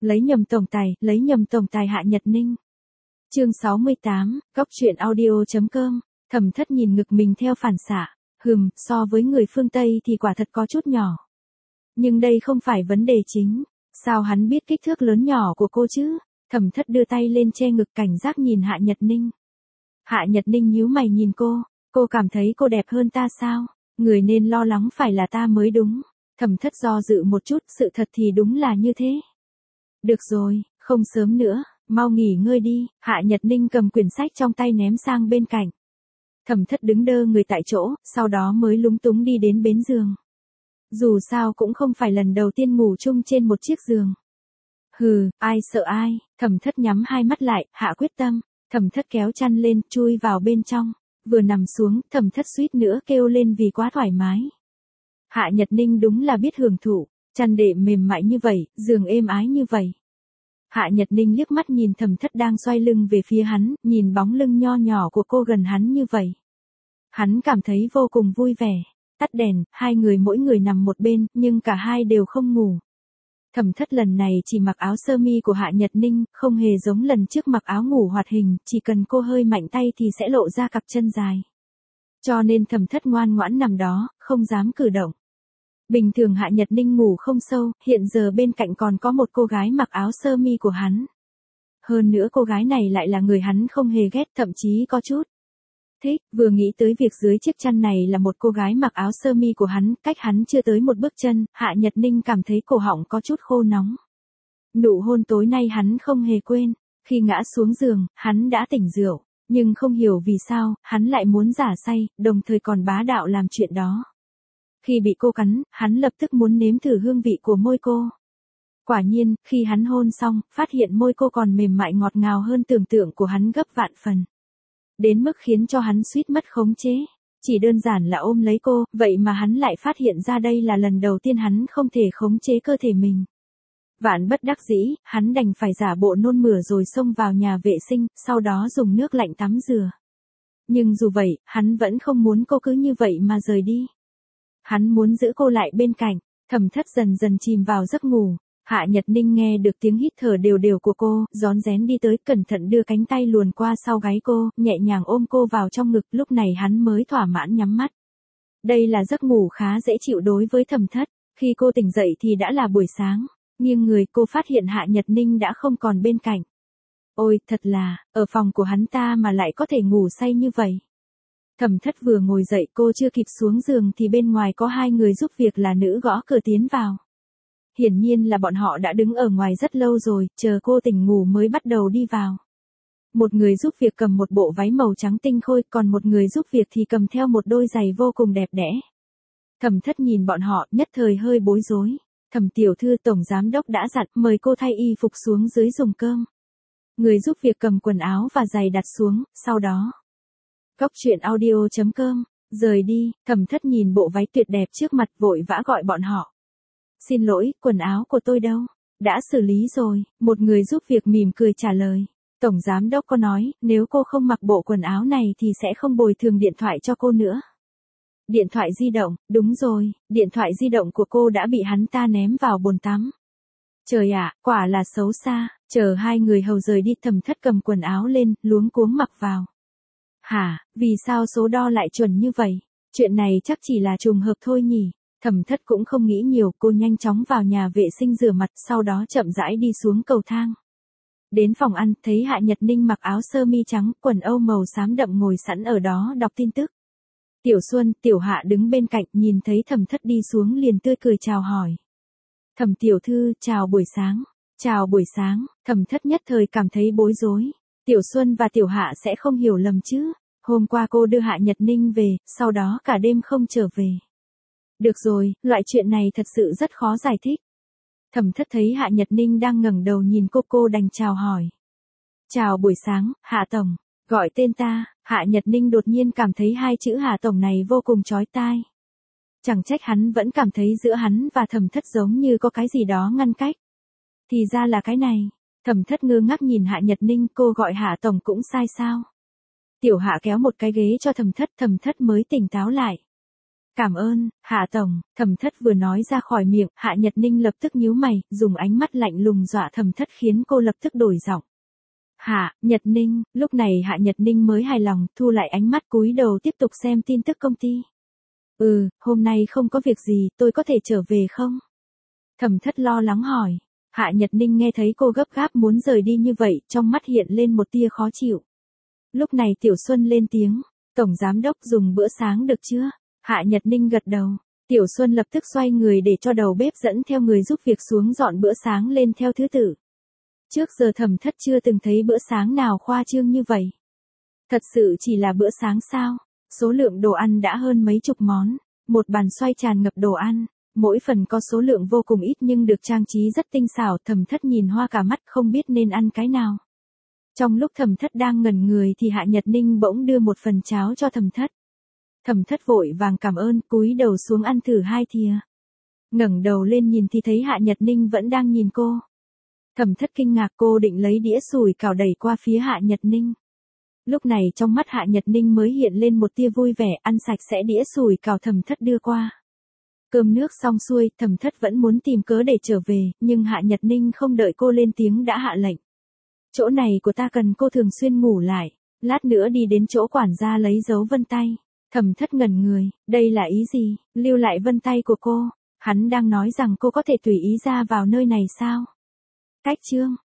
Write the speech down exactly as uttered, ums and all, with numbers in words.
Lấy nhầm tổng tài, lấy nhầm tổng tài Hạ Nhật Ninh. Chương sáu mươi tám, Góc truyện audio chấm com. Thẩm Thất nhìn ngực mình theo phản xạ, hừm, so với người phương Tây thì quả thật có chút nhỏ. Nhưng đây không phải vấn đề chính, sao hắn biết kích thước lớn nhỏ của cô chứ? Thẩm Thất đưa tay lên che ngực cảnh giác nhìn Hạ Nhật Ninh. Hạ Nhật Ninh nhíu mày nhìn cô, cô cảm thấy cô đẹp hơn ta sao? Người nên lo lắng phải là ta mới đúng. Thẩm Thất do dự một chút, sự thật thì đúng là như thế. Được rồi, không sớm nữa, mau nghỉ ngơi đi. Hạ Nhật Ninh cầm quyển sách trong tay ném sang bên cạnh. Thẩm Thất đứng đơ người tại chỗ, sau đó mới lúng túng đi đến bến giường. Dù sao cũng không phải lần đầu tiên ngủ chung trên một chiếc giường. Hừ, ai sợ ai? Thẩm Thất nhắm hai mắt lại, hạ quyết tâm. Thẩm Thất kéo chăn lên, chui vào bên trong. Vừa nằm xuống, Thẩm Thất suýt nữa kêu lên vì quá thoải mái. Hạ Nhật Ninh đúng là biết hưởng thụ, chăn đệm mềm mại như vậy, giường êm ái như vậy. Hạ Nhật Ninh liếc mắt nhìn Thẩm Thất đang xoay lưng về phía hắn, nhìn bóng lưng nho nhỏ của cô gần hắn như vậy. Hắn cảm thấy vô cùng vui vẻ. Tắt đèn, hai người mỗi người nằm một bên, nhưng cả hai đều không ngủ. Thẩm Thất lần này chỉ mặc áo sơ mi của Hạ Nhật Ninh, không hề giống lần trước mặc áo ngủ hoạt hình, chỉ cần cô hơi mạnh tay thì sẽ lộ ra cặp chân dài. Cho nên Thẩm Thất ngoan ngoãn nằm đó, không dám cử động. Bình thường Hạ Nhật Ninh ngủ không sâu, hiện giờ bên cạnh còn có một cô gái mặc áo sơ mi của hắn. Hơn nữa cô gái này lại là người hắn không hề ghét, thậm chí có chút thích. Vừa nghĩ tới việc dưới chiếc chăn này là một cô gái mặc áo sơ mi của hắn, cách hắn chưa tới một bước chân, Hạ Nhật Ninh cảm thấy cổ họng có chút khô nóng. Nụ hôn tối nay hắn không hề quên, khi ngã xuống giường, hắn đã tỉnh rượu, nhưng không hiểu vì sao, hắn lại muốn giả say, đồng thời còn bá đạo làm chuyện đó. Khi bị cô cắn, hắn lập tức muốn nếm thử hương vị của môi cô. Quả nhiên, khi hắn hôn xong, phát hiện môi cô còn mềm mại ngọt ngào hơn tưởng tượng của hắn gấp vạn phần. Đến mức khiến cho hắn suýt mất khống chế. Chỉ đơn giản là ôm lấy cô, vậy mà hắn lại phát hiện ra đây là lần đầu tiên hắn không thể khống chế cơ thể mình. Vạn bất đắc dĩ, hắn đành phải giả bộ nôn mửa rồi xông vào nhà vệ sinh, sau đó dùng nước lạnh tắm rửa. Nhưng dù vậy, hắn vẫn không muốn cô cứ như vậy mà rời đi. Hắn muốn giữ cô lại bên cạnh. Thẩm Thất dần dần chìm vào giấc ngủ. Hạ Nhật Ninh nghe được tiếng hít thở đều đều của cô, rón rén đi tới, cẩn thận đưa cánh tay luồn qua sau gáy cô, nhẹ nhàng ôm cô vào trong ngực, lúc này hắn mới thỏa mãn nhắm mắt. Đây là giấc ngủ khá dễ chịu đối với Thẩm Thất, khi cô tỉnh dậy thì đã là buổi sáng, nghiêng người cô phát hiện Hạ Nhật Ninh đã không còn bên cạnh. Ôi, thật là, ở phòng của hắn ta mà lại có thể ngủ say như vậy. Thẩm Thất vừa ngồi dậy cô chưa kịp xuống giường thì bên ngoài có hai người giúp việc là nữ gõ cửa tiến vào. Hiển nhiên là bọn họ đã đứng ở ngoài rất lâu rồi, chờ cô tỉnh ngủ mới bắt đầu đi vào. Một người giúp việc cầm một bộ váy màu trắng tinh khôi, còn một người giúp việc thì cầm theo một đôi giày vô cùng đẹp đẽ. Thẩm Thất nhìn bọn họ, nhất thời hơi bối rối. Thẩm tiểu thư, tổng giám đốc đã dặn mời cô thay y phục xuống dưới dùng cơm. Người giúp việc cầm quần áo và giày đặt xuống, sau đó. Góc truyện audio chấm com, rời đi. Thẩm Thất nhìn bộ váy tuyệt đẹp trước mặt vội vã gọi bọn họ. Xin lỗi, quần áo của tôi đâu? Đã xử lý rồi, một người giúp việc mỉm cười trả lời. Tổng giám đốc có nói, nếu cô không mặc bộ quần áo này thì sẽ không bồi thường điện thoại cho cô nữa. Điện thoại di động, đúng rồi, điện thoại di động của cô đã bị hắn ta ném vào bồn tắm. Trời ạ, quả là xấu xa. Chờ hai người hầu rời đi, Thẩm Thất cầm quần áo lên, luống cuống mặc vào. Hả, vì sao số đo lại chuẩn như vậy? Chuyện này chắc chỉ là trùng hợp thôi nhỉ? Thẩm Thất cũng không nghĩ nhiều, cô nhanh chóng vào nhà vệ sinh rửa mặt, sau đó chậm rãi đi xuống cầu thang. Đến phòng ăn, thấy Hạ Nhật Ninh mặc áo sơ mi trắng, quần âu màu xám đậm ngồi sẵn ở đó đọc tin tức. Tiểu Xuân, Tiểu Hạ đứng bên cạnh, nhìn thấy Thẩm Thất đi xuống liền tươi cười chào hỏi. Thẩm tiểu thư, chào buổi sáng. Chào buổi sáng. Thẩm Thất nhất thời cảm thấy bối rối. Tiểu Xuân và Tiểu Hạ sẽ không hiểu lầm chứ? Hôm qua cô đưa Hạ Nhật Ninh về, sau đó cả đêm không trở về. Được rồi, loại chuyện này thật sự rất khó giải thích. Thẩm Thất thấy Hạ Nhật Ninh đang ngẩng đầu nhìn cô, cô đành chào hỏi. Chào buổi sáng, Hạ Tổng. Gọi tên ta. Hạ Nhật Ninh đột nhiên cảm thấy hai chữ Hạ Tổng này vô cùng chói tai. Chẳng trách hắn vẫn cảm thấy giữa hắn và Thẩm Thất giống như có cái gì đó ngăn cách. Thì ra là cái này. Thẩm Thất ngơ ngác nhìn Hạ Nhật Ninh, cô gọi Hạ Tổng cũng sai sao? Tiểu Hạ kéo một cái ghế cho Thẩm Thất, Thẩm Thất mới tỉnh táo lại. Cảm ơn, Hạ Tổng, Thẩm Thất vừa nói ra khỏi miệng, Hạ Nhật Ninh lập tức nhíu mày, dùng ánh mắt lạnh lùng dọa Thẩm Thất khiến cô lập tức đổi giọng. Hạ, Nhật Ninh, lúc này Hạ Nhật Ninh mới hài lòng, thu lại ánh mắt cúi đầu tiếp tục xem tin tức công ty. Ừ, hôm nay không có việc gì, tôi có thể trở về không? Thẩm Thất lo lắng hỏi. Hạ Nhật Ninh nghe thấy cô gấp gáp muốn rời đi như vậy, trong mắt hiện lên một tia khó chịu. Lúc này Tiểu Xuân lên tiếng, Tổng Giám Đốc dùng bữa sáng được chưa? Hạ Nhật Ninh gật đầu. Tiểu Xuân lập tức xoay người để cho đầu bếp dẫn theo người giúp việc xuống dọn bữa sáng lên theo thứ tự. Trước giờ Thẩm Thất chưa từng thấy bữa sáng nào khoa trương như vậy. Thật sự chỉ là bữa sáng sao? Số lượng đồ ăn đã hơn mấy chục món, một bàn xoay tràn ngập đồ ăn, mỗi phần có số lượng vô cùng ít nhưng được trang trí rất tinh xảo. Thẩm Thất nhìn hoa cả mắt không biết nên ăn cái nào. Trong lúc Thẩm Thất đang ngẩn người thì Hạ Nhật Ninh bỗng đưa một phần cháo cho Thẩm Thất. Thẩm Thất vội vàng cảm ơn, cúi đầu xuống ăn thử hai thìa. Ngẩng đầu lên nhìn thì thấy Hạ Nhật Ninh vẫn đang nhìn cô. Thẩm Thất kinh ngạc, cô định lấy đĩa sủi cảo đẩy qua phía Hạ Nhật Ninh. Lúc này trong mắt Hạ Nhật Ninh mới hiện lên một tia vui vẻ, ăn sạch sẽ đĩa sủi cảo Thẩm Thất đưa qua. Cơm nước xong xuôi, Thẩm Thất vẫn muốn tìm cớ để trở về, nhưng Hạ Nhật Ninh không đợi cô lên tiếng đã hạ lệnh. Chỗ này của ta cần cô thường xuyên ngủ lại, lát nữa đi đến chỗ quản gia lấy dấu vân tay. Thẩm Thất ngẩn người, đây là ý gì, lưu lại vân tay của cô, hắn đang nói rằng cô có thể tùy ý ra vào nơi này sao? Cách chương